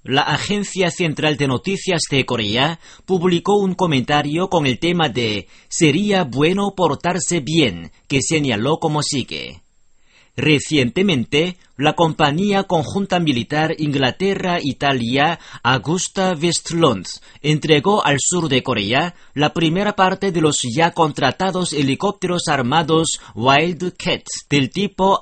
La Agencia Central de Noticias de Corea publicó un comentario con el tema de «Sería bueno portarse bien», que señaló como sigue. Recientemente, la compañía conjunta militar Inglaterra-Italia AgustaWestland entregó al sur de Corea la primera parte de los ya contratados helicópteros armados Wildcat del tipo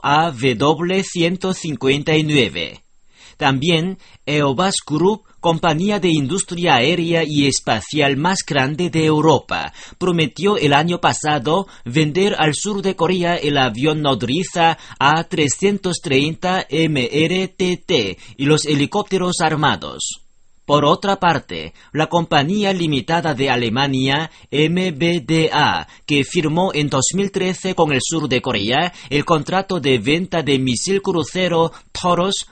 AW159. También Airbus Group, compañía de industria aérea y espacial más grande de Europa, prometió el año pasado vender al sur de Corea el avión nodriza A330 MRTT y los helicópteros armados. Por otra parte, la compañía limitada de Alemania, MBDA, que firmó en 2013 con el sur de Corea el contrato de venta de misil crucero Taurus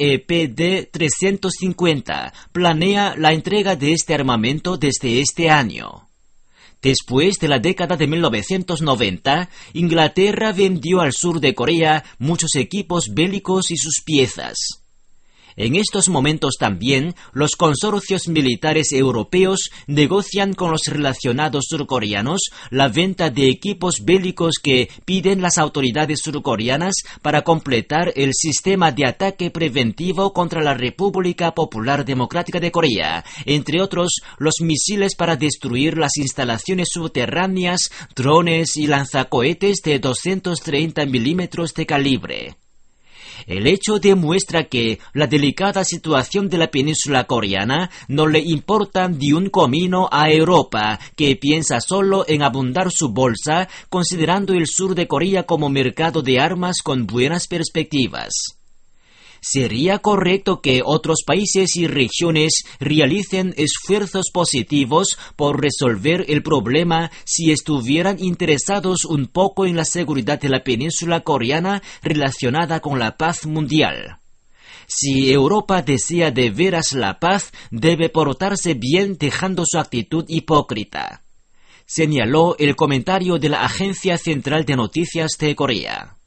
KEPD-350, planea la entrega de este armamento desde este año. Después de la década de 1990, Inglaterra vendió al sur de Corea muchos equipos bélicos y sus piezas. En estos momentos también, los consorcios militares europeos negocian con los relacionados surcoreanos la venta de equipos bélicos que piden las autoridades surcoreanas para completar el sistema de ataque preventivo contra la República Popular Democrática de Corea, entre otros los misiles para destruir las instalaciones subterráneas, drones y lanzacohetes de 230 milímetros de calibre. El hecho demuestra que la delicada situación de la península coreana no le importa ni un comino a Europa, que piensa solo en abundar su bolsa, considerando el sur de Corea como mercado de armas con buenas perspectivas. ¿Sería correcto que otros países y regiones realicen esfuerzos positivos por resolver el problema si estuvieran interesados un poco en la seguridad de la península coreana relacionada con la paz mundial? Si Europa desea de veras la paz, debe portarse bien dejando su actitud hipócrita, señaló el comentario de la Agencia Central de Noticias de Corea.